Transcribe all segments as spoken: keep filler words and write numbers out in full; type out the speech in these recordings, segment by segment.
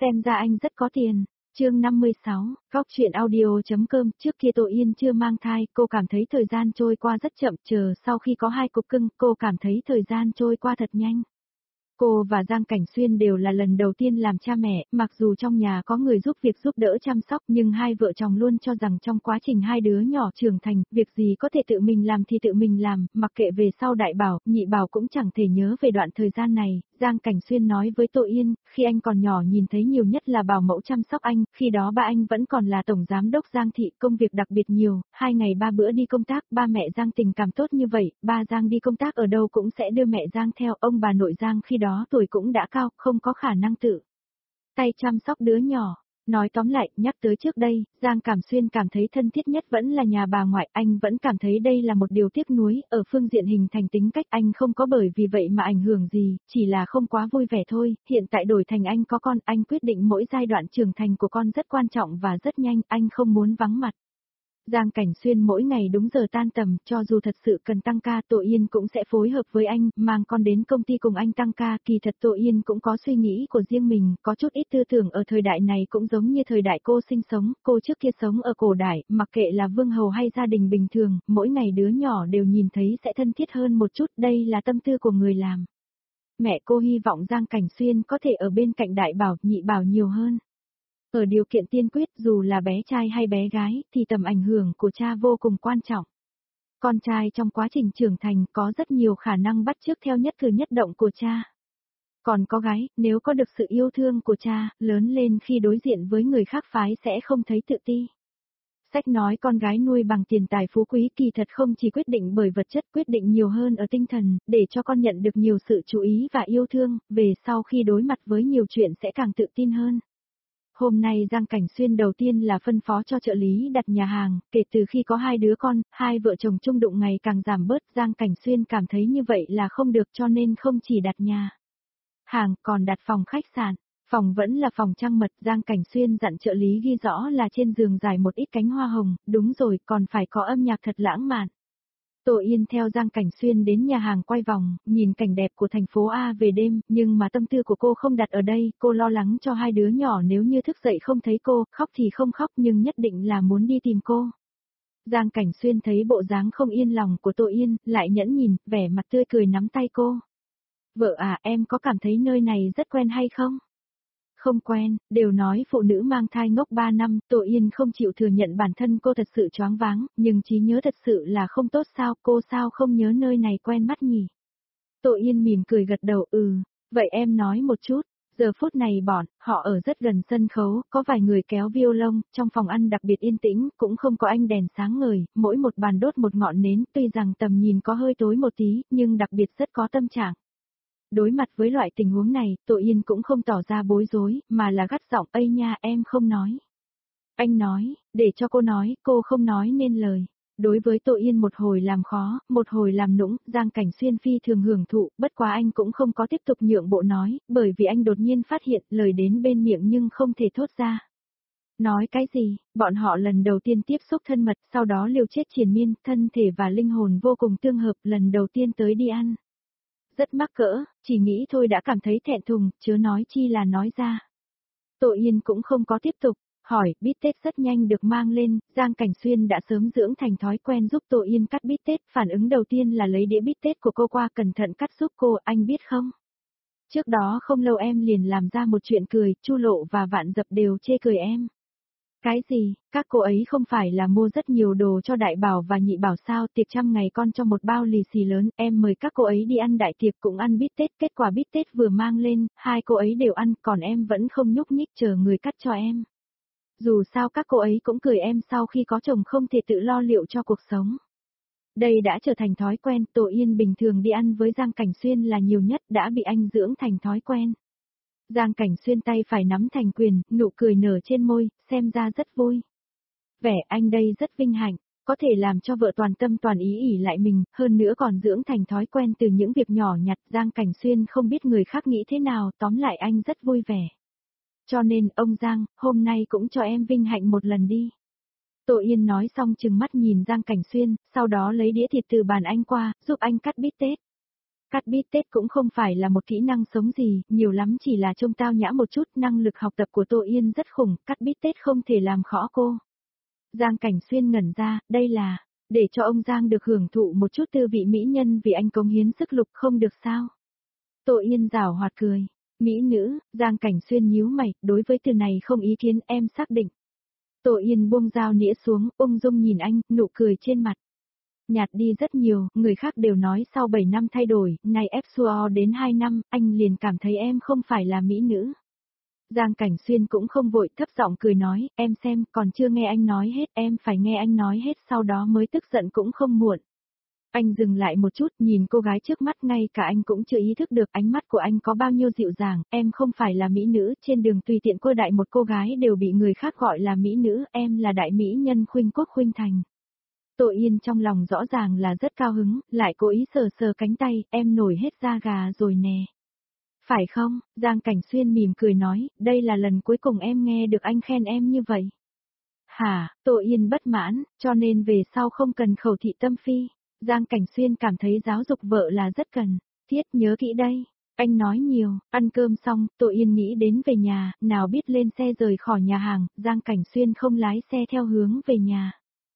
xem ra anh rất có tiền. Chương năm mươi sáu, góc truyện audio.com. Trước kia Tô Yên chưa mang thai, cô cảm thấy thời gian trôi qua rất chậm, chờ sau khi có hai cục cưng, cô cảm thấy thời gian trôi qua thật nhanh. Cô và Giang Cảnh Xuyên đều là lần đầu tiên làm cha mẹ, mặc dù trong nhà có người giúp việc giúp đỡ chăm sóc nhưng hai vợ chồng luôn cho rằng trong quá trình hai đứa nhỏ trưởng thành, việc gì có thể tự mình làm thì tự mình làm, mặc kệ về sau đại bảo, nhị bảo cũng chẳng thể nhớ về đoạn thời gian này. Giang Cảnh Xuyên nói với Tô Yên, khi anh còn nhỏ nhìn thấy nhiều nhất là bảo mẫu chăm sóc anh, khi đó ba anh vẫn còn là tổng giám đốc Giang thị, công việc đặc biệt nhiều, hai ngày ba bữa đi công tác, ba mẹ Giang tình cảm tốt như vậy, ba Giang đi công tác ở đâu cũng sẽ đưa mẹ Giang theo, ông bà nội Giang khi đó tuổi cũng đã cao, không có khả năng tự tay chăm sóc đứa nhỏ. Nói tóm lại, nhắc tới trước đây, Giang Cảm Xuyên cảm thấy thân thiết nhất vẫn là nhà bà ngoại, anh vẫn cảm thấy đây là một điều tiếc nuối, ở phương diện hình thành tính cách anh không có bởi vì vậy mà ảnh hưởng gì, chỉ là không quá vui vẻ thôi, hiện tại đổi thành anh có con, anh quyết định mỗi giai đoạn trưởng thành của con rất quan trọng và rất nhanh, anh không muốn vắng mặt. Giang Cảnh Xuyên mỗi ngày đúng giờ tan tầm, cho dù thật sự cần tăng ca, Tô Yên cũng sẽ phối hợp với anh, mang con đến công ty cùng anh tăng ca, kỳ thật Tô Yên cũng có suy nghĩ của riêng mình, có chút ít tư tưởng ở thời đại này cũng giống như thời đại cô sinh sống, cô trước kia sống ở cổ đại, mặc kệ là vương hầu hay gia đình bình thường, mỗi ngày đứa nhỏ đều nhìn thấy sẽ thân thiết hơn một chút, đây là tâm tư của người làm. Mẹ cô hy vọng Giang Cảnh Xuyên có thể ở bên cạnh đại bảo, nhị bảo nhiều hơn. Ở điều kiện tiên quyết dù là bé trai hay bé gái thì tầm ảnh hưởng của cha vô cùng quan trọng. Con trai trong quá trình trưởng thành có rất nhiều khả năng bắt chước theo nhất cử nhất động của cha. Còn có gái, nếu có được sự yêu thương của cha, lớn lên khi đối diện với người khác phái sẽ không thấy tự ti. Sách nói con gái nuôi bằng tiền tài phú quý kỳ thật không chỉ quyết định bởi vật chất, quyết định nhiều hơn ở tinh thần, để cho con nhận được nhiều sự chú ý và yêu thương, về sau khi đối mặt với nhiều chuyện sẽ càng tự tin hơn. Hôm nay Giang Cảnh Xuyên đầu tiên là phân phó cho trợ lý đặt nhà hàng, kể từ khi có hai đứa con, hai vợ chồng chung đụng ngày càng giảm bớt, Giang Cảnh Xuyên cảm thấy như vậy là không được cho nên không chỉ đặt nhà hàng, còn đặt phòng khách sạn. Phòng vẫn là phòng trăng mật, Giang Cảnh Xuyên dặn trợ lý ghi rõ là trên giường dài một ít cánh hoa hồng, đúng rồi, còn phải có âm nhạc thật lãng mạn. Tô Yên theo Giang Cảnh Xuyên đến nhà hàng quay vòng, nhìn cảnh đẹp của thành phố A về đêm, nhưng mà tâm tư của cô không đặt ở đây, cô lo lắng cho hai đứa nhỏ nếu như thức dậy không thấy cô, khóc thì không khóc nhưng nhất định là muốn đi tìm cô. Giang Cảnh Xuyên thấy bộ dáng không yên lòng của Tô Yên, lại nhẫn nhìn, vẻ mặt tươi cười nắm tay cô. Vợ à, em có cảm thấy nơi này rất quen hay không? Không quen, đều nói phụ nữ mang thai ngốc ba năm, Tô Yên không chịu thừa nhận bản thân cô thật sự choáng váng, nhưng trí nhớ thật sự là không tốt sao, cô sao không nhớ nơi này quen mắt nhỉ? Tô Yên mỉm cười gật đầu, ừ, vậy em nói một chút. Giờ phút này bọn, họ ở rất gần sân khấu, có vài người kéo violon, trong phòng ăn đặc biệt yên tĩnh, cũng không có ánh đèn sáng ngời, mỗi một bàn đốt một ngọn nến, tuy rằng tầm nhìn có hơi tối một tí, nhưng đặc biệt rất có tâm trạng. Đối mặt với loại tình huống này, Tô Yên cũng không tỏ ra bối rối, mà là gắt giọng, ây nha, em không nói. Anh nói, để cho cô nói, cô không nói nên lời. Đối với Tô Yên một hồi làm khó, một hồi làm nũng, Giang Cảnh Xuyên phi thường hưởng thụ, bất quá anh cũng không có tiếp tục nhượng bộ nói, bởi vì anh đột nhiên phát hiện lời đến bên miệng nhưng không thể thốt ra. Nói cái gì, bọn họ lần đầu tiên tiếp xúc thân mật, sau đó liều chết triền miên, thân thể và linh hồn vô cùng tương hợp, lần đầu tiên tới đi ăn. Rất mắc cỡ, chỉ nghĩ thôi đã cảm thấy thẹn thùng, chớ nói chi là nói ra. Tô Yên cũng không có tiếp tục, hỏi, bít tết rất nhanh được mang lên, Giang Cảnh Xuyên đã sớm dưỡng thành thói quen giúp Tô Yên cắt bít tết, phản ứng đầu tiên là lấy đĩa bít tết của cô qua cẩn thận cắt giúp cô, anh biết không? Trước đó không lâu em liền làm ra một chuyện cười, Chu Lộ và Vạn Dập đều chê cười em. Cái gì, các cô ấy không phải là mua rất nhiều đồ cho đại bảo và nhị bảo sao, tiệc trăm ngày con cho một bao lì xì lớn, em mời các cô ấy đi ăn đại tiệc cũng ăn bít tết, kết quả bít tết vừa mang lên, hai cô ấy đều ăn, còn em vẫn không nhúc nhích chờ người cắt cho em. Dù sao các cô ấy cũng cười em sau khi có chồng không thể tự lo liệu cho cuộc sống. Đây đã trở thành thói quen, Tô Yên bình thường đi ăn với Giang Cảnh Xuyên là nhiều nhất đã bị anh dưỡng thành thói quen. Giang Cảnh Xuyên tay phải nắm thành quyền, nụ cười nở trên môi, xem ra rất vui. Vẻ anh đây rất vinh hạnh, có thể làm cho vợ toàn tâm toàn ý ỉ lại mình, hơn nữa còn dưỡng thành thói quen từ những việc nhỏ nhặt. Giang Cảnh Xuyên không biết người khác nghĩ thế nào, tóm lại anh rất vui vẻ. Cho nên, ông Giang, hôm nay cũng cho em vinh hạnh một lần đi. Tô Yên nói xong trừng mắt nhìn Giang Cảnh Xuyên, sau đó lấy đĩa thịt từ bàn anh qua, giúp anh cắt bít tết. Cắt bít tết cũng không phải là một kỹ năng sống gì, nhiều lắm chỉ là trông tao nhã một chút, năng lực học tập của Tô Yên rất khủng, cắt bít tết không thể làm khó cô. Giang Cảnh Xuyên ngẩn ra, đây là, để cho ông Giang được hưởng thụ một chút tư vị mỹ nhân vì anh cống hiến sức lục không được sao. Tô Yên giảo hoạt cười, mỹ nữ, Giang Cảnh Xuyên nhíu mày, đối với từ này không ý kiến em xác định. Tô Yên buông dao nĩa xuống, ung dung nhìn anh, nụ cười trên mặt. Nhạt đi rất nhiều, người khác đều nói sau bảy năm thay đổi, này ép xua đến hai năm, anh liền cảm thấy em không phải là mỹ nữ. Giang Cảnh Xuyên cũng không vội, thấp giọng cười nói, em xem, còn chưa nghe anh nói hết, em phải nghe anh nói hết sau đó mới tức giận cũng không muộn. Anh dừng lại một chút, nhìn cô gái trước mắt, ngay cả anh cũng chưa ý thức được ánh mắt của anh có bao nhiêu dịu dàng, em không phải là mỹ nữ, trên đường tùy tiện cô đại một cô gái đều bị người khác gọi là mỹ nữ, em là đại mỹ nhân Khuynh Quốc Khuynh Thành. Tô Yên trong lòng rõ ràng là rất cao hứng, lại cố ý sờ sờ cánh tay, em nổi hết da gà rồi nè. Phải không? Giang Cảnh Xuyên mỉm cười nói, đây là lần cuối cùng em nghe được anh khen em như vậy. Hả, Tô Yên bất mãn, cho nên về sau không cần khẩu thị tâm phi. Giang Cảnh Xuyên cảm thấy giáo dục vợ là rất cần. Thiết nhớ kỹ đây. Anh nói nhiều, ăn cơm xong, Tô Yên nghĩ đến về nhà, nào biết lên xe rời khỏi nhà hàng, Giang Cảnh Xuyên không lái xe theo hướng về nhà.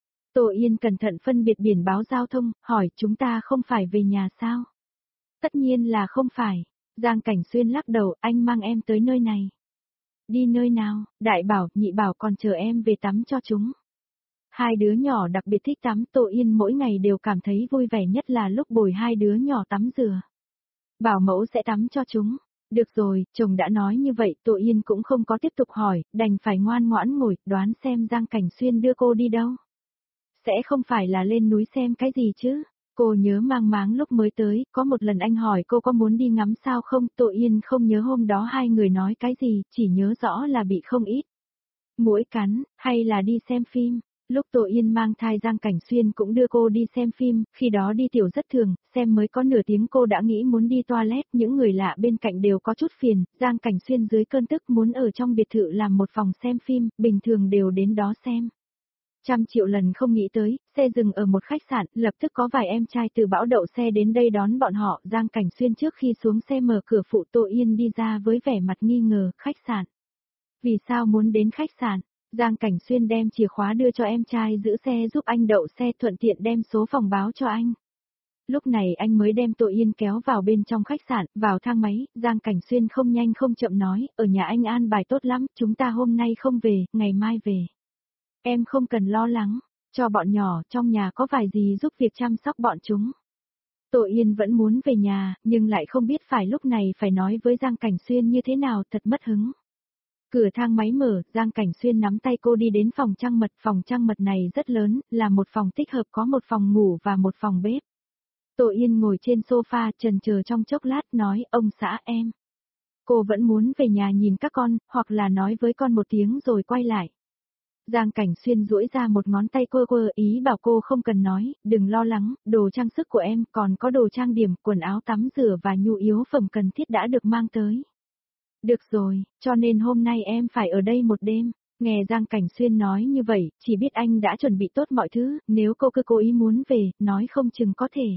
Tô Yên cẩn thận phân biệt biển báo giao thông, hỏi chúng ta không phải về nhà sao? Tất nhiên là không phải. Giang Cảnh Xuyên lắc đầu, anh mang em tới nơi này. Đi nơi nào? Đại bảo, nhị bảo còn chờ em về tắm cho chúng. Hai đứa nhỏ đặc biệt thích tắm, Tô Yên mỗi ngày đều cảm thấy vui vẻ nhất là lúc bồi hai đứa nhỏ tắm rửa. Bảo mẫu sẽ tắm cho chúng. Được rồi, chồng đã nói như vậy, Tô Yên cũng không có tiếp tục hỏi, đành phải ngoan ngoãn ngồi, đoán xem Giang Cảnh Xuyên đưa cô đi đâu. Sẽ không phải là lên núi xem cái gì chứ? Cô nhớ mang máng lúc mới tới, có một lần anh hỏi cô có muốn đi ngắm sao không, Tô Yên không nhớ hôm đó hai người nói cái gì, chỉ nhớ rõ là bị không ít. Muỗi cắn, hay là đi xem phim. Lúc Tô Yên mang thai Giang Cảnh Xuyên cũng đưa cô đi xem phim, khi đó đi tiểu rất thường, xem mới có nửa tiếng cô đã nghĩ muốn đi toilet, những người lạ bên cạnh đều có chút phiền, Giang Cảnh Xuyên dưới cơn tức muốn ở trong biệt thự làm một phòng xem phim, bình thường đều đến đó xem. Trăm triệu lần không nghĩ tới, xe dừng ở một khách sạn, lập tức có vài em trai từ bão đậu xe đến đây đón bọn họ, Giang Cảnh Xuyên trước khi xuống xe mở cửa phụ Tô Yên đi ra với vẻ mặt nghi ngờ, khách sạn. Vì sao muốn đến khách sạn? Giang Cảnh Xuyên đem chìa khóa đưa cho em trai giữ xe giúp anh đậu xe thuận tiện đem số phòng báo cho anh. Lúc này anh mới đem Tô Yên kéo vào bên trong khách sạn, vào thang máy, Giang Cảnh Xuyên không nhanh không chậm nói, ở nhà anh an bài tốt lắm, chúng ta hôm nay không về, ngày mai về. Em không cần lo lắng, cho bọn nhỏ trong nhà có vài gì giúp việc chăm sóc bọn chúng. Tô Yên vẫn muốn về nhà, nhưng lại không biết phải lúc này phải nói với Giang Cảnh Xuyên như thế nào, thật mất hứng. Cửa thang máy mở, Giang Cảnh Xuyên nắm tay cô đi đến phòng trăng mật, phòng trăng mật này rất lớn, là một phòng tích hợp có một phòng ngủ và một phòng bếp. Tô Yên ngồi trên sofa chần chờ trong chốc lát nói, ông xã em. Cô vẫn muốn về nhà nhìn các con, hoặc là nói với con một tiếng rồi quay lại. Giang Cảnh Xuyên duỗi ra một ngón tay quơ quơ ý bảo cô không cần nói, đừng lo lắng, đồ trang sức của em còn có đồ trang điểm, quần áo tắm rửa và nhu yếu phẩm cần thiết đã được mang tới. Được rồi, cho nên hôm nay em phải ở đây một đêm. Nghe Giang Cảnh Xuyên nói như vậy, chỉ biết anh đã chuẩn bị tốt mọi thứ, nếu cô cứ cố ý muốn về, nói không chừng có thể.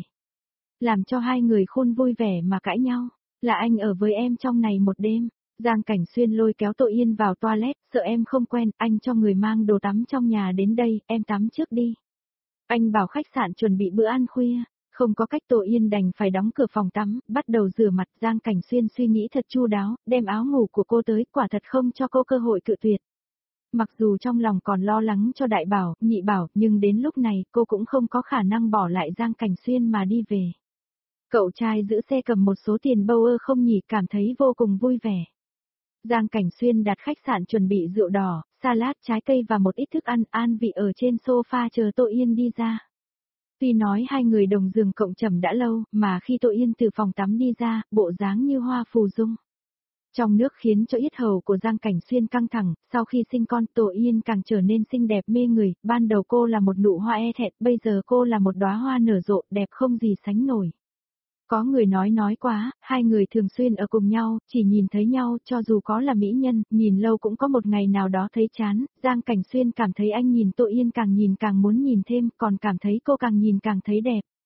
Làm cho hai người khôn vui vẻ mà cãi nhau, là anh ở với em trong này một đêm. Giang Cảnh Xuyên lôi kéo Tô Yên vào toilet, sợ em không quen, anh cho người mang đồ tắm trong nhà đến đây, em tắm trước đi. Anh bảo khách sạn chuẩn bị bữa ăn khuya, không có cách Tô Yên đành phải đóng cửa phòng tắm, bắt đầu rửa mặt. Giang Cảnh Xuyên suy nghĩ thật chu đáo, đem áo ngủ của cô tới, quả thật không cho cô cơ hội cự tuyệt. Mặc dù trong lòng còn lo lắng cho đại bảo, nhị bảo, nhưng đến lúc này cô cũng không có khả năng bỏ lại Giang Cảnh Xuyên mà đi về. Cậu trai giữ xe cầm một số tiền bâu ơ không nhỉ, cảm thấy vô cùng vui vẻ. Giang Cảnh Xuyên đặt khách sạn chuẩn bị rượu đỏ, salad, trái cây và một ít thức ăn, an vị ở trên sofa chờ Tô Yên đi ra. Tuy nói hai người đồng giường cộng trầm đã lâu, mà khi Tô Yên từ phòng tắm đi ra, bộ dáng như hoa phù dung. Trong nước khiến cho yết hầu của Giang Cảnh Xuyên căng thẳng, sau khi sinh con Tô Yên càng trở nên xinh đẹp mê người, ban đầu cô là một nụ hoa e thẹn, bây giờ cô là một đóa hoa nở rộ, đẹp không gì sánh nổi. Có người nói nói quá, hai người thường xuyên ở cùng nhau, chỉ nhìn thấy nhau, cho dù có là mỹ nhân, nhìn lâu cũng có một ngày nào đó thấy chán. Giang Cảnh Xuyên cảm thấy anh nhìn Tô Yên càng nhìn càng muốn nhìn thêm, còn cảm thấy cô càng nhìn càng thấy đẹp.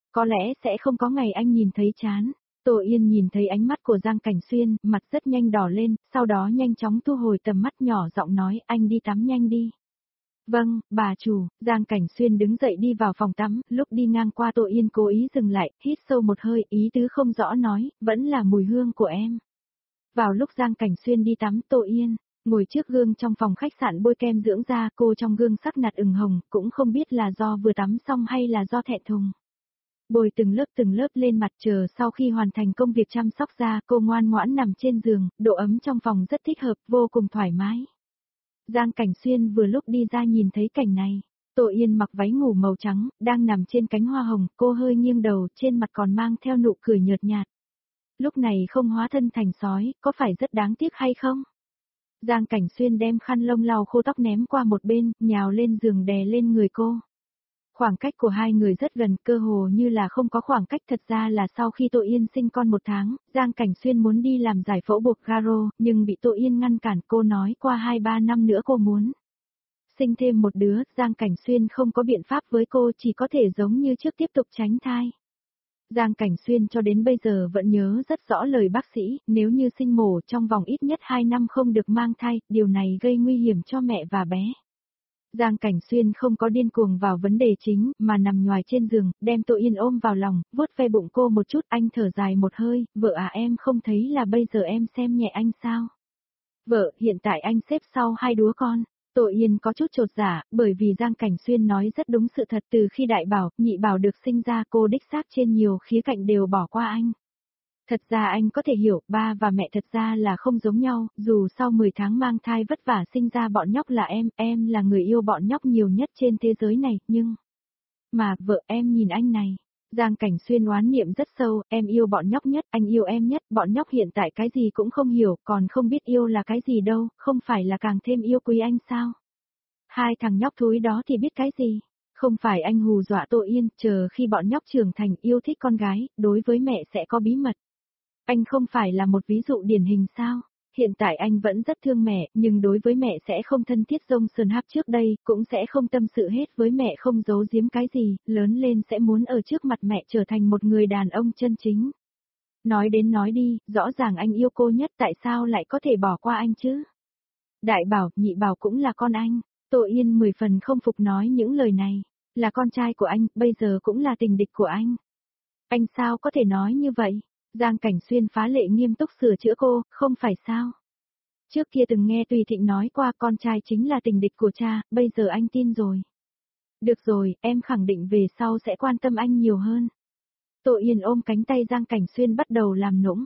Có lẽ sẽ không có ngày anh nhìn thấy chán. Tô Yên nhìn thấy ánh mắt của Giang Cảnh Xuyên, mặt rất nhanh đỏ lên, sau đó nhanh chóng thu hồi tầm mắt nhỏ giọng nói anh đi tắm nhanh đi. Vâng, bà chủ. Giang Cảnh Xuyên đứng dậy đi vào phòng tắm, lúc đi ngang qua Tô Yên cố ý dừng lại, hít sâu một hơi, ý tứ không rõ nói, vẫn là mùi hương của em. Vào lúc Giang Cảnh Xuyên đi tắm, Tô Yên ngồi trước gương trong phòng khách sạn bôi kem dưỡng da, cô trong gương sắc nạt ửng hồng, cũng không biết là do vừa tắm xong hay là do thẹn thùng. Bôi từng lớp từng lớp lên mặt, chờ sau khi hoàn thành công việc chăm sóc da, cô ngoan ngoãn nằm trên giường, độ ấm trong phòng rất thích hợp, vô cùng thoải mái. Giang Cảnh Xuyên vừa lúc đi ra nhìn thấy cảnh này. Tô Yên mặc váy ngủ màu trắng, đang nằm trên cánh hoa hồng, cô hơi nghiêng đầu, trên mặt còn mang theo nụ cười nhợt nhạt. Lúc này không hóa thân thành sói, có phải rất đáng tiếc hay không? Giang Cảnh Xuyên đem khăn lông lau khô tóc ném qua một bên, nhào lên giường đè lên người cô. Khoảng cách của hai người rất gần, cơ hồ như là không có khoảng cách, thật ra là sau khi Tô Yên sinh con một tháng, Giang Cảnh Xuyên muốn đi làm giải phẫu buộc Garo, nhưng bị Tô Yên ngăn cản, cô nói qua hai ba năm nữa cô muốn sinh thêm một đứa, Giang Cảnh Xuyên không có biện pháp với cô, chỉ có thể giống như trước tiếp tục tránh thai. Giang Cảnh Xuyên cho đến bây giờ vẫn nhớ rất rõ lời bác sĩ, nếu như sinh mổ trong vòng ít nhất hai năm không được mang thai, điều này gây nguy hiểm cho mẹ và bé. Giang Cảnh Xuyên không có điên cuồng vào vấn đề chính, mà nằm nhoài trên giường, đem Tô Yên ôm vào lòng, vuốt ve bụng cô một chút, anh thở dài một hơi, vợ à em không thấy là bây giờ em xem nhẹ anh sao? Vợ, hiện tại anh xếp sau hai đứa con. Tô Yên có chút chột dạ, bởi vì Giang Cảnh Xuyên nói rất đúng sự thật, từ khi đại bảo, nhị bảo được sinh ra cô đích xác trên nhiều khía cạnh đều bỏ qua anh. Thật ra anh có thể hiểu, ba và mẹ thật ra là không giống nhau, dù sau mười tháng mang thai vất vả sinh ra bọn nhóc là em, em là người yêu bọn nhóc nhiều nhất trên thế giới này, nhưng... Mà, vợ em nhìn anh này. Giang Cảnh Xuyên oán niệm rất sâu, em yêu bọn nhóc nhất, anh yêu em nhất, bọn nhóc hiện tại cái gì cũng không hiểu, còn không biết yêu là cái gì đâu, không phải là càng thêm yêu quý anh sao? Hai thằng nhóc thúi đó thì biết cái gì? Không phải anh hù dọa Tô Yên, chờ khi bọn nhóc trưởng thành yêu thích con gái, đối với mẹ sẽ có bí mật. Anh không phải là một ví dụ điển hình sao? Hiện tại anh vẫn rất thương mẹ, nhưng đối với mẹ sẽ không thân thiết rông sườn háp trước đây, cũng sẽ không tâm sự hết với mẹ, không giấu giếm cái gì, lớn lên sẽ muốn ở trước mặt mẹ trở thành một người đàn ông chân chính. Nói đến nói đi, rõ ràng anh yêu cô nhất, tại sao lại có thể bỏ qua anh chứ? Đại bảo, nhị bảo cũng là con anh. Tô Yên mười phần không phục nói những lời này. Là con trai của anh, bây giờ cũng là tình địch của anh. Anh sao có thể nói như vậy? Giang Cảnh Xuyên phá lệ nghiêm túc sửa chữa cô, không phải sao? Trước kia từng nghe Tùy Thịnh nói qua con trai chính là tình địch của cha, bây giờ anh tin rồi. Được rồi, em khẳng định về sau sẽ quan tâm anh nhiều hơn. Tô Yên ôm cánh tay Giang Cảnh Xuyên bắt đầu làm nũng.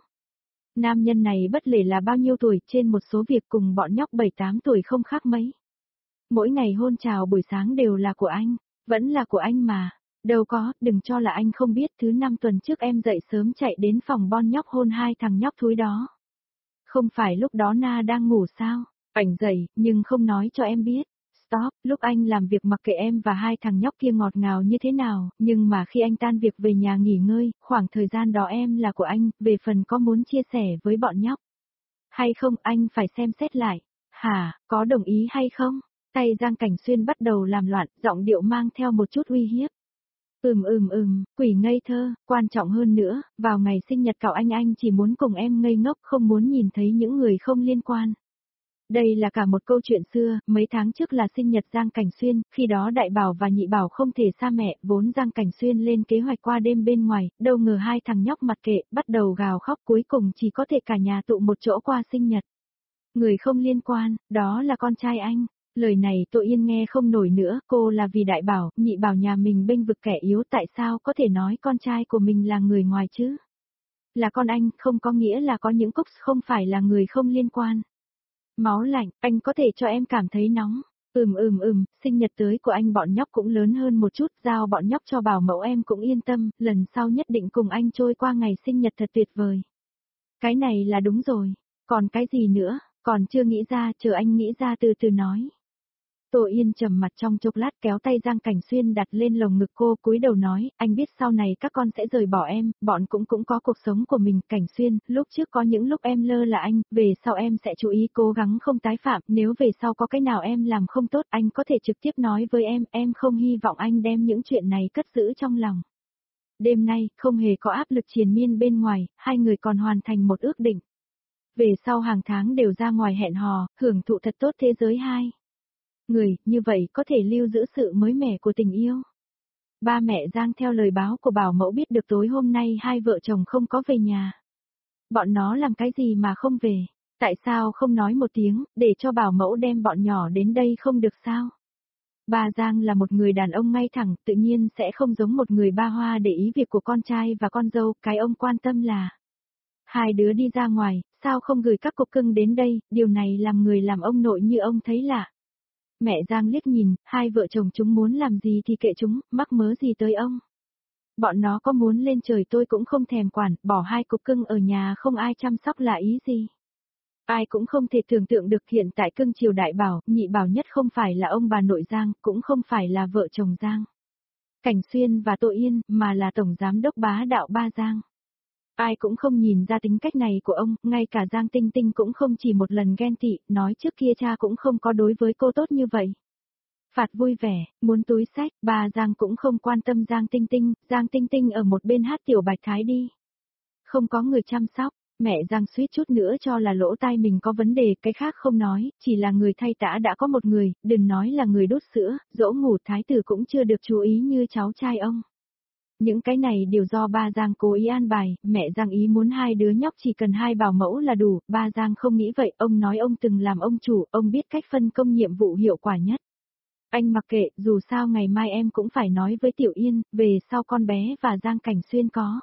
Nam nhân này bất kể là bao nhiêu tuổi, trên một số việc cùng bọn nhóc bảy tám tuổi không khác mấy. Mỗi ngày hôn chào buổi sáng đều là của anh, vẫn là của anh mà. Đâu có, đừng cho là anh không biết, thứ năm tuần trước em dậy sớm chạy đến phòng bon nhóc hôn hai thằng nhóc thúi đó. Không phải lúc đó Na đang ngủ sao? Ảnh dậy, nhưng không nói cho em biết. Stop, lúc anh làm việc mặc kệ em và hai thằng nhóc kia ngọt ngào như thế nào, nhưng mà khi anh tan việc về nhà nghỉ ngơi, khoảng thời gian đó em là của anh, về phần có muốn chia sẻ với bọn nhóc. Hay không, anh phải xem xét lại. Hả, có đồng ý hay không? Tay Giang Cảnh Xuyên bắt đầu làm loạn, giọng điệu mang theo một chút uy hiếp. Ừm ừm ừm, quỷ ngây thơ, quan trọng hơn nữa, vào ngày sinh nhật cậu anh anh chỉ muốn cùng em ngây ngốc, không muốn nhìn thấy những người không liên quan. Đây là cả một câu chuyện xưa, mấy tháng trước là sinh nhật Giang Cảnh Xuyên, khi đó đại bảo và nhị bảo không thể xa mẹ, vốn Giang Cảnh Xuyên lên kế hoạch qua đêm bên ngoài, đâu ngờ hai thằng nhóc mặc kệ, bắt đầu gào khóc, cuối cùng chỉ có thể cả nhà tụ một chỗ qua sinh nhật. Người không liên quan, đó là con trai anh. Lời này Tô Yên nghe không nổi nữa, cô là vì đại bảo, nhị bảo nhà mình bênh vực kẻ yếu, tại sao có thể nói con trai của mình là người ngoài chứ? Là con anh, không có nghĩa là có những cúc không phải là người không liên quan. Máu lạnh, anh có thể cho em cảm thấy nóng. Ừm ừm ừm, sinh nhật tới của anh bọn nhóc cũng lớn hơn một chút, giao bọn nhóc cho bảo mẫu em cũng yên tâm, lần sau nhất định cùng anh trôi qua ngày sinh nhật thật tuyệt vời. Cái này là đúng rồi, còn cái gì nữa, còn chưa nghĩ ra, chờ anh nghĩ ra từ từ nói. Tô Yên trầm mặt trong chốc lát kéo tay Giang Cảnh Xuyên đặt lên lồng ngực cô, cúi đầu nói, anh biết sau này các con sẽ rời bỏ em, bọn cũng cũng có cuộc sống của mình. Cảnh Xuyên, lúc trước có những lúc em lơ là anh, về sau em sẽ chú ý cố gắng không tái phạm, nếu về sau có cái nào em làm không tốt anh có thể trực tiếp nói với em, em không hy vọng anh đem những chuyện này cất giữ trong lòng. Đêm nay, không hề có áp lực triền miên bên ngoài, hai người còn hoàn thành một ước định. Về sau hàng tháng đều ra ngoài hẹn hò, hưởng thụ thật tốt thế giới hai. Người, như vậy có thể lưu giữ sự mới mẻ của tình yêu. Ba mẹ Giang theo lời báo của bảo mẫu biết được tối hôm nay hai vợ chồng không có về nhà. Bọn nó làm cái gì mà không về? Tại sao không nói một tiếng, để cho bảo mẫu đem bọn nhỏ đến đây không được sao? Ba Giang là một người đàn ông ngay thẳng, tự nhiên sẽ không giống một người ba hoa để ý việc của con trai và con dâu, cái ông quan tâm là hai đứa đi ra ngoài, sao không gửi các cục cưng đến đây, điều này làm người làm ông nội như ông thấy lạ. Mẹ Giang liếc nhìn, hai vợ chồng chúng muốn làm gì thì kệ chúng, mắc mớ gì tới ông. Bọn nó có muốn lên trời tôi cũng không thèm quản, bỏ hai cục cưng ở nhà không ai chăm sóc là ý gì. Ai cũng không thể tưởng tượng được hiện tại cưng chiều đại bảo, nhị bảo nhất không phải là ông bà nội Giang, cũng không phải là vợ chồng Giang. Cảnh Xuyên và Tô Yên, mà là tổng giám đốc bá đạo ba Giang. Ai cũng không nhìn ra tính cách này của ông, ngay cả Giang Tinh Tinh cũng không chỉ một lần ghen tị, nói trước kia cha cũng không có đối với cô tốt như vậy. Phạt vui vẻ, muốn túi sách, bà Giang cũng không quan tâm Giang Tinh Tinh, Giang Tinh Tinh ở một bên hát tiểu bạch thái đi. Không có người chăm sóc, mẹ Giang suýt chút nữa cho là lỗ tai mình có vấn đề, cái khác không nói, chỉ là người thay tã đã có một người, đừng nói là người đút sữa, dỗ ngủ thái tử cũng chưa được chú ý như cháu trai ông. Những cái này đều do ba Giang cố ý an bài, mẹ Giang ý muốn hai đứa nhóc chỉ cần hai bảo mẫu là đủ, ba Giang không nghĩ vậy, ông nói ông từng làm ông chủ, ông biết cách phân công nhiệm vụ hiệu quả nhất. Anh mặc kệ, dù sao ngày mai em cũng phải nói với Tiểu Yên, về sau con bé và Giang Cảnh Xuyên có.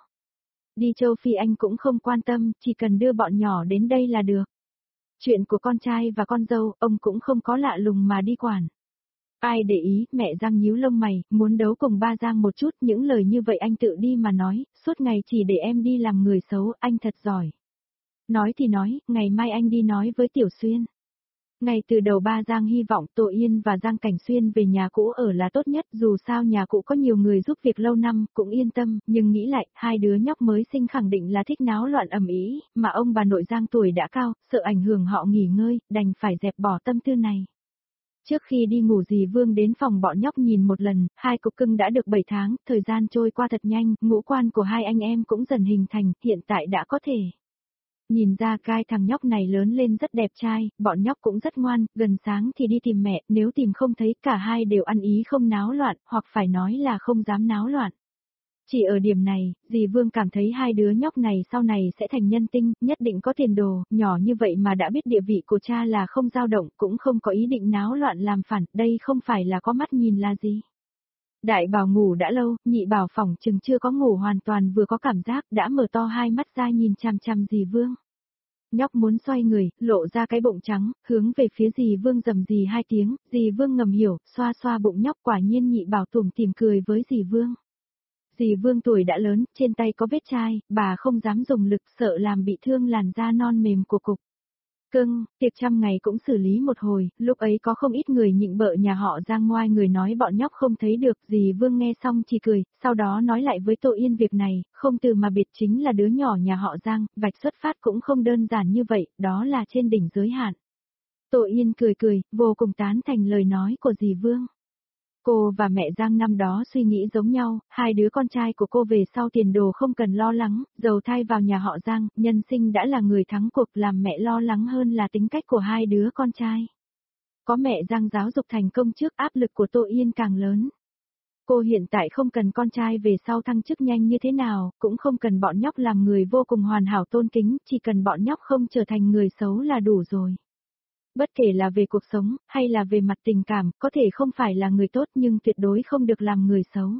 Đi châu Phi anh cũng không quan tâm, chỉ cần đưa bọn nhỏ đến đây là được. Chuyện của con trai và con dâu, ông cũng không có lạ lùng mà đi quản. Ai để ý, mẹ Giang nhíu lông mày, muốn đấu cùng ba Giang một chút, những lời như vậy anh tự đi mà nói, suốt ngày chỉ để em đi làm người xấu, anh thật giỏi. Nói thì nói, ngày mai anh đi nói với Tiểu Xuyên. Ngay từ đầu ba Giang hy vọng Tô Yên và Giang Cảnh Xuyên về nhà cũ ở là tốt nhất, dù sao nhà cũ có nhiều người giúp việc lâu năm, cũng yên tâm, nhưng nghĩ lại, hai đứa nhóc mới sinh khẳng định là thích náo loạn ầm ĩ, mà ông bà nội Giang tuổi đã cao, sợ ảnh hưởng họ nghỉ ngơi, đành phải dẹp bỏ tâm tư này. Trước khi đi ngủ dì Vương đến phòng bọn nhóc nhìn một lần, hai cục cưng đã được bảy tháng, thời gian trôi qua thật nhanh, ngũ quan của hai anh em cũng dần hình thành, hiện tại đã có thể. Nhìn ra cái thằng nhóc này lớn lên rất đẹp trai, bọn nhóc cũng rất ngoan, gần sáng thì đi tìm mẹ, nếu tìm không thấy cả hai đều ăn ý không náo loạn, hoặc phải nói là không dám náo loạn. Chỉ ở điểm này, dì Vương cảm thấy hai đứa nhóc này sau này sẽ thành nhân tinh, nhất định có tiền đồ, nhỏ như vậy mà đã biết địa vị của cha là không dao động, cũng không có ý định náo loạn làm phản, đây không phải là có mắt nhìn là gì. Đại bảo ngủ đã lâu, nhị bảo phỏng chừng chưa có ngủ hoàn toàn vừa có cảm giác đã mở to hai mắt ra nhìn chằm chằm dì Vương. Nhóc muốn xoay người, lộ ra cái bụng trắng, hướng về phía dì Vương rầm rì hai tiếng, dì Vương ngầm hiểu, xoa xoa bụng nhóc quả nhiên nhị bảo tủm tỉm cười với dì Vương. Dì Vương tuổi đã lớn, trên tay có vết chai, bà không dám dùng lực sợ làm bị thương làn da non mềm của cục. Cưng, tiệc trăm ngày cũng xử lý một hồi, lúc ấy có không ít người nhịn bợ nhà họ Giang ngoai người nói bọn nhóc không thấy được, dì Vương nghe xong chỉ cười, sau đó nói lại với Tô Yên việc này, không từ mà biệt chính là đứa nhỏ nhà họ Giang, vạch xuất phát cũng không đơn giản như vậy, đó là trên đỉnh giới hạn. Tô Yên cười cười, vô cùng tán thành lời nói của dì Vương. Cô và mẹ Giang năm đó suy nghĩ giống nhau, hai đứa con trai của cô về sau tiền đồ không cần lo lắng, giàu thai vào nhà họ Giang, nhân sinh đã là người thắng cuộc, làm mẹ lo lắng hơn là tính cách của hai đứa con trai. Có mẹ Giang giáo dục thành công trước, áp lực của Tô Yên càng lớn. Cô hiện tại không cần con trai về sau thăng chức nhanh như thế nào, cũng không cần bọn nhóc làm người vô cùng hoàn hảo tôn kính, chỉ cần bọn nhóc không trở thành người xấu là đủ rồi. Bất kể là về cuộc sống, hay là về mặt tình cảm, có thể không phải là người tốt nhưng tuyệt đối không được làm người xấu.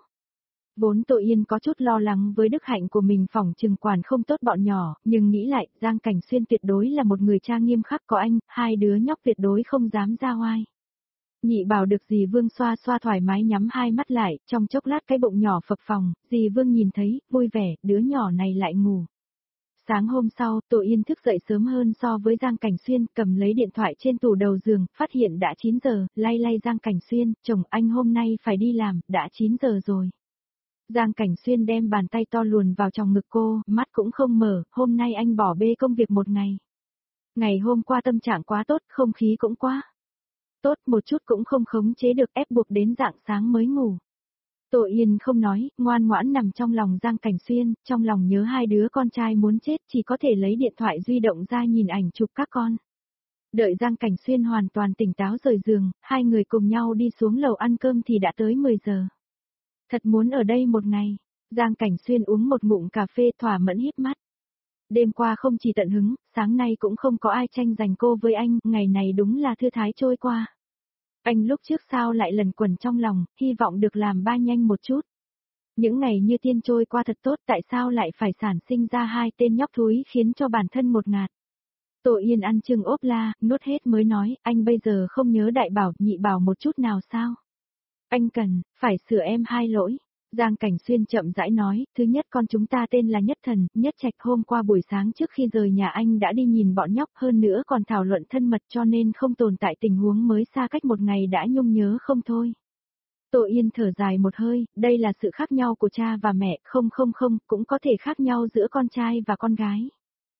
Vốn Tô Yên có chút lo lắng với đức hạnh của mình phỏng chừng quản không tốt bọn nhỏ, nhưng nghĩ lại, Giang Cảnh Xuyên tuyệt đối là một người cha nghiêm khắc, có anh, hai đứa nhóc tuyệt đối không dám ra oai. Nhị bảo được dì Vương xoa xoa thoải mái nhắm hai mắt lại, trong chốc lát cái bụng nhỏ phập phồng, dì Vương nhìn thấy, vui vẻ, đứa nhỏ này lại ngủ. Sáng hôm sau, Tô Yên thức dậy sớm hơn so với Giang Cảnh Xuyên, cầm lấy điện thoại trên tủ đầu giường, phát hiện đã chín giờ, lay lay Giang Cảnh Xuyên, chồng anh hôm nay phải đi làm, đã chín giờ rồi. Giang Cảnh Xuyên đem bàn tay to luồn vào trong ngực cô, mắt cũng không mở, hôm nay anh bỏ bê công việc một ngày. Ngày hôm qua tâm trạng quá tốt, không khí cũng quá tốt, một chút cũng không khống chế được, ép buộc đến rạng sáng mới ngủ. Tô Yên không nói, ngoan ngoãn nằm trong lòng Giang Cảnh Xuyên, trong lòng nhớ hai đứa con trai muốn chết chỉ có thể lấy điện thoại di động ra nhìn ảnh chụp các con. Đợi Giang Cảnh Xuyên hoàn toàn tỉnh táo rời giường, hai người cùng nhau đi xuống lầu ăn cơm thì đã tới mười giờ. Thật muốn ở đây một ngày, Giang Cảnh Xuyên uống một ngụm cà phê thỏa mẫn híp mắt. Đêm qua không chỉ tận hứng, sáng nay cũng không có ai tranh giành cô với anh, ngày này đúng là thư thái trôi qua. Anh lúc trước sao lại lần quẩn trong lòng, hy vọng được làm ba nhanh một chút. Những ngày như tiên trôi qua thật tốt, tại sao lại phải sản sinh ra hai tên nhóc thúi khiến cho bản thân một ngạt. Tô Yên ăn chừng ốp la, nuốt hết mới nói, anh bây giờ không nhớ đại bảo, nhị bảo một chút nào sao? Anh cần, phải sửa em hai lỗi. Giang Cảnh Xuyên chậm rãi nói, thứ nhất con chúng ta tên là Nhất Thần, Nhất Trạch hôm qua buổi sáng trước khi rời nhà anh đã đi nhìn bọn nhóc hơn nữa còn thảo luận thân mật cho nên không tồn tại tình huống mới xa cách một ngày đã nhung nhớ không thôi. Tô Yên thở dài một hơi, đây là sự khác nhau của cha và mẹ, không không không, cũng có thể khác nhau giữa con trai và con gái.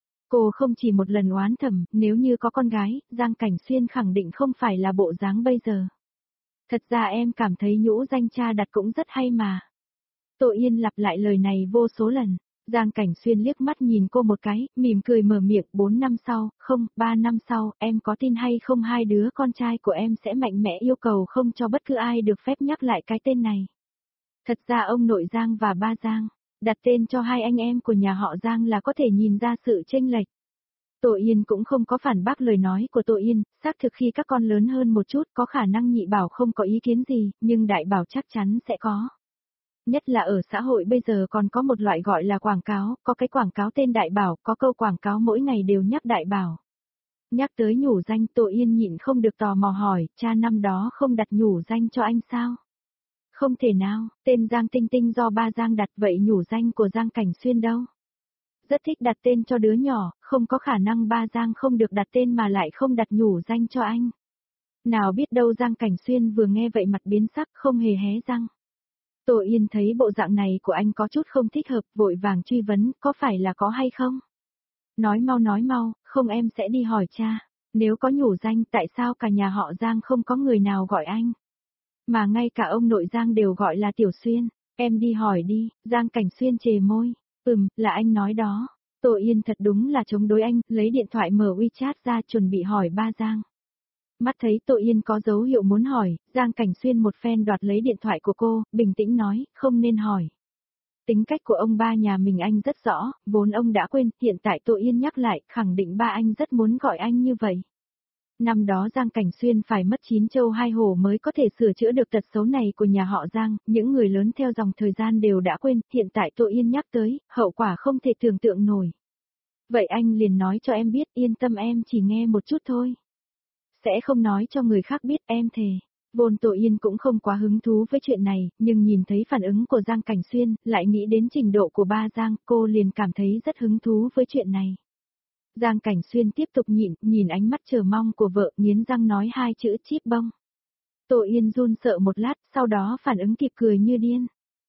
Cô không chỉ một lần oán thầm, nếu như có con gái, Giang Cảnh Xuyên khẳng định không phải là bộ dáng bây giờ. Thật ra em cảm thấy nhũ danh cha đặt cũng rất hay mà. Tô Yên lặp lại lời này vô số lần. Giang Cảnh Xuyên liếc mắt nhìn cô một cái, mỉm cười mở miệng, bốn năm sau, không, ba năm sau, em có tin hay không hai đứa con trai của em sẽ mạnh mẽ yêu cầu không cho bất cứ ai được phép nhắc lại cái tên này. Thật ra ông nội Giang và ba Giang, đặt tên cho hai anh em của nhà họ Giang là có thể nhìn ra sự chênh lệch. Tô Yên cũng không có phản bác lời nói của Tô Yên, xác thực khi các con lớn hơn một chút có khả năng nhị bảo không có ý kiến gì, nhưng đại bảo chắc chắn sẽ có. Nhất là ở xã hội bây giờ còn có một loại gọi là quảng cáo, có cái quảng cáo tên đại bảo, có câu quảng cáo mỗi ngày đều nhắc đại bảo. Nhắc tới nhủ danh Tô Yên nhịn không được tò mò hỏi, cha năm đó không đặt nhủ danh cho anh sao? Không thể nào, tên Giang Tinh Tinh do ba Giang đặt vậy nhủ danh của Giang Cảnh Xuyên đâu? Rất thích đặt tên cho đứa nhỏ, không có khả năng ba Giang không được đặt tên mà lại không đặt nhủ danh cho anh. Nào biết đâu Giang Cảnh Xuyên vừa nghe vậy mặt biến sắc không hề hé răng. Tô Yên thấy bộ dạng này của anh có chút không thích hợp, vội vàng truy vấn, có phải là có hay không? Nói mau nói mau, không em sẽ đi hỏi cha. Nếu có nhủ danh tại sao cả nhà họ Giang không có người nào gọi anh? Mà ngay cả ông nội Giang đều gọi là Tiểu Xuyên. Em đi hỏi đi, Giang Cảnh Xuyên chề môi. Ừm, là anh nói đó. Tô Yên thật đúng là chống đối anh, lấy điện thoại mở WeChat ra chuẩn bị hỏi ba Giang. Mắt thấy Tô Yên có dấu hiệu muốn hỏi, Giang Cảnh Xuyên một phen đoạt lấy điện thoại của cô, bình tĩnh nói, không nên hỏi. Tính cách của ông ba nhà mình anh rất rõ, vốn ông đã quên, hiện tại Tô Yên nhắc lại, khẳng định ba anh rất muốn gọi anh như vậy. Năm đó Giang Cảnh Xuyên phải mất chín châu hai hổ mới có thể sửa chữa được tật xấu này của nhà họ Giang, những người lớn theo dòng thời gian đều đã quên, hiện tại Tô Yên nhắc tới, hậu quả không thể tưởng tượng nổi. Vậy anh liền nói cho em biết, yên tâm em chỉ nghe một chút thôi. Sẽ không nói cho người khác biết em thề. Vốn Tô Yên cũng không quá hứng thú với chuyện này, nhưng nhìn thấy phản ứng của Giang Cảnh Xuyên, lại nghĩ đến trình độ của ba Giang, cô liền cảm thấy rất hứng thú với chuyện này. Giang Cảnh Xuyên tiếp tục nhịn, nhìn ánh mắt chờ mong của vợ, nghiến răng nói hai chữ chíp bông. Tô Yên run sợ một lát, sau đó phản ứng kịp cười như điên.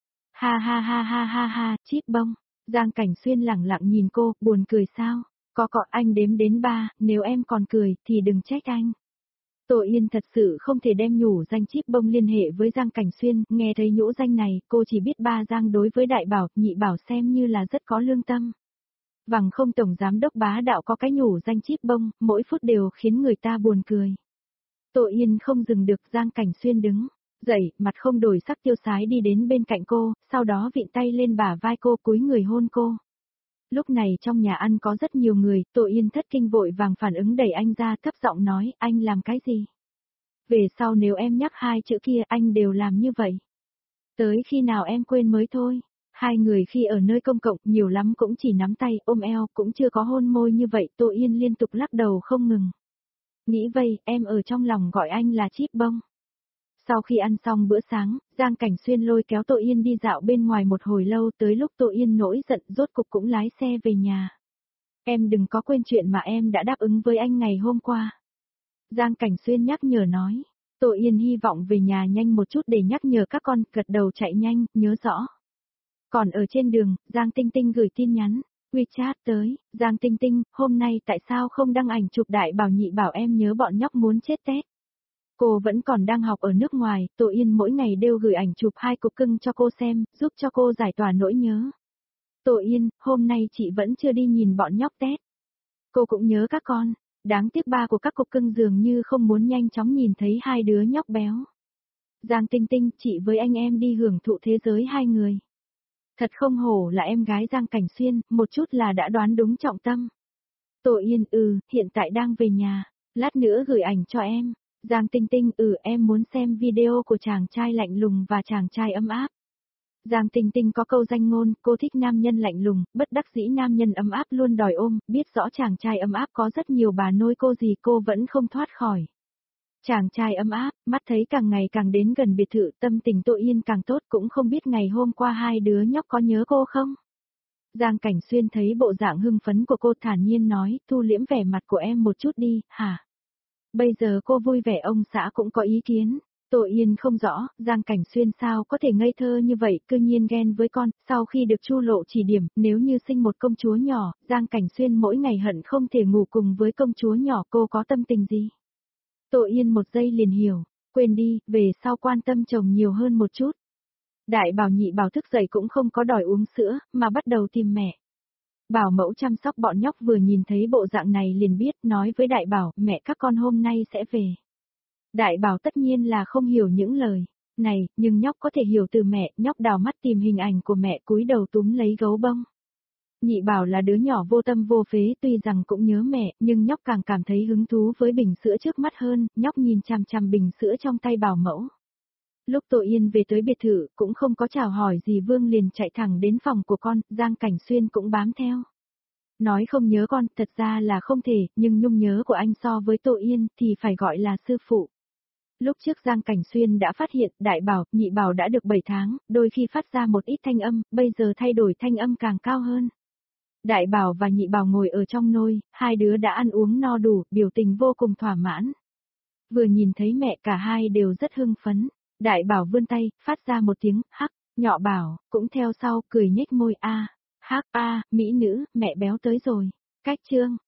Ha ha ha ha ha ha, chíp bông. Giang Cảnh Xuyên lẳng lặng nhìn cô, buồn cười sao? Có cọ anh đếm đến ba, nếu em còn cười, thì đừng trách anh. Tô Yên thật sự không thể đem nhủ danh chíp bông liên hệ với Giang Cảnh Xuyên, nghe thấy nhũ danh này, cô chỉ biết ba Giang đối với đại bảo, nhị bảo xem như là rất có lương tâm. Vằng không tổng giám đốc bá đạo có cái nhủ danh chíp bông, mỗi phút đều khiến người ta buồn cười. Tô Yên không dừng được, Giang Cảnh Xuyên đứng dậy, mặt không đổi sắc tiêu sái đi đến bên cạnh cô, sau đó vịn tay lên bả vai cô cúi người hôn cô. Lúc này trong nhà ăn có rất nhiều người, Tô Yên thất kinh vội vàng phản ứng đẩy anh ra, thấp giọng nói, anh làm cái gì? Về sau nếu em nhắc hai chữ kia anh đều làm như vậy. Tới khi nào em quên mới thôi. Hai người khi ở nơi công cộng nhiều lắm cũng chỉ nắm tay, ôm eo, cũng chưa có hôn môi như vậy, Tô Yên liên tục lắc đầu không ngừng. Nghĩ vây, em ở trong lòng gọi anh là chíp bông. Sau khi ăn xong bữa sáng, Giang Cảnh Xuyên lôi kéo Tô Yên đi dạo bên ngoài một hồi lâu, tới lúc Tô Yên nổi giận rốt cục cũng lái xe về nhà. Em đừng có quên chuyện mà em đã đáp ứng với anh ngày hôm qua. Giang Cảnh Xuyên nhắc nhở nói. Tô Yên hy vọng về nhà nhanh một chút để nhắc nhở các con, gật đầu chạy nhanh, nhớ rõ. Còn ở trên đường, Giang Tinh Tinh gửi tin nhắn, WeChat tới, Giang Tinh Tinh, hôm nay tại sao không đăng ảnh chụp đại bảo nhị bảo em nhớ bọn nhóc muốn chết tét. Cô vẫn còn đang học ở nước ngoài, Tô Yên mỗi ngày đều gửi ảnh chụp hai cục cưng cho cô xem, giúp cho cô giải tỏa nỗi nhớ. Tô Yên, hôm nay chị vẫn chưa đi nhìn bọn nhóc tét. Cô cũng nhớ các con, đáng tiếc ba của các cục cưng dường như không muốn nhanh chóng nhìn thấy hai đứa nhóc béo. Giang Tinh Tinh, chị với anh em đi hưởng thụ thế giới hai người. Thật không hổ là em gái Giang Cảnh Xuyên, một chút là đã đoán đúng trọng tâm. Tô Yên, ừ, hiện tại đang về nhà, lát nữa gửi ảnh cho em. Giang Tinh Tinh, ừ, em muốn xem video của chàng trai lạnh lùng và chàng trai ấm áp. Giang Tinh Tinh có câu danh ngôn, cô thích nam nhân lạnh lùng, bất đắc dĩ nam nhân ấm áp luôn đòi ôm, biết rõ chàng trai ấm áp có rất nhiều bà nôi cô gì cô vẫn không thoát khỏi. Chàng trai ấm áp, mắt thấy càng ngày càng đến gần biệt thự, tâm tình Tô Yên càng tốt, cũng không biết ngày hôm qua hai đứa nhóc có nhớ cô không? Giang Cảnh Xuyên thấy bộ dạng hưng phấn của cô thản nhiên nói, thu liễm vẻ mặt của em một chút đi, hả? Bây giờ cô vui vẻ ông xã cũng có ý kiến. Tô Yên không rõ, Giang Cảnh Xuyên sao có thể ngây thơ như vậy, cư nhiên ghen với con, sau khi được Chu Lộ chỉ điểm, nếu như sinh một công chúa nhỏ, Giang Cảnh Xuyên mỗi ngày hận không thể ngủ cùng với công chúa nhỏ, cô có tâm tình gì? Tô Yên một giây liền hiểu, quên đi, về sau quan tâm chồng nhiều hơn một chút. Đại Bảo Nhị Bảo thức dậy cũng không có đòi uống sữa, mà bắt đầu tìm mẹ. Bảo mẫu chăm sóc bọn nhóc vừa nhìn thấy bộ dạng này liền biết, nói với Đại Bảo, mẹ các con hôm nay sẽ về. Đại Bảo tất nhiên là không hiểu những lời này, nhưng nhóc có thể hiểu từ mẹ, nhóc đào mắt tìm hình ảnh của mẹ cúi đầu túm lấy gấu bông. Nhị Bảo là đứa nhỏ vô tâm vô phế, tuy rằng cũng nhớ mẹ, nhưng nhóc càng cảm thấy hứng thú với bình sữa trước mắt hơn, nhóc nhìn chằm chằm bình sữa trong tay Bảo mẫu. Lúc Tô Yên về tới biệt thự, cũng không có chào hỏi gì Vương liền chạy thẳng đến phòng của con, Giang Cảnh Xuyên cũng bám theo. Nói không nhớ con, thật ra là không thể, nhưng nhung nhớ của anh so với Tô Yên thì phải gọi là sư phụ. Lúc trước Giang Cảnh Xuyên đã phát hiện Đại Bảo, Nhị Bảo đã được bảy tháng, đôi khi phát ra một ít thanh âm, bây giờ thay đổi thanh âm càng cao hơn. Đại Bảo và Nhị Bảo ngồi ở trong nôi, hai đứa đã ăn uống no đủ, biểu tình vô cùng thỏa mãn. Vừa nhìn thấy mẹ cả hai đều rất hưng phấn. Đại Bảo vươn tay, phát ra một tiếng, hắc, nhỏ Bảo, cũng theo sau, cười nhếch môi a, hắc a, mỹ nữ, mẹ béo tới rồi. Cách chương,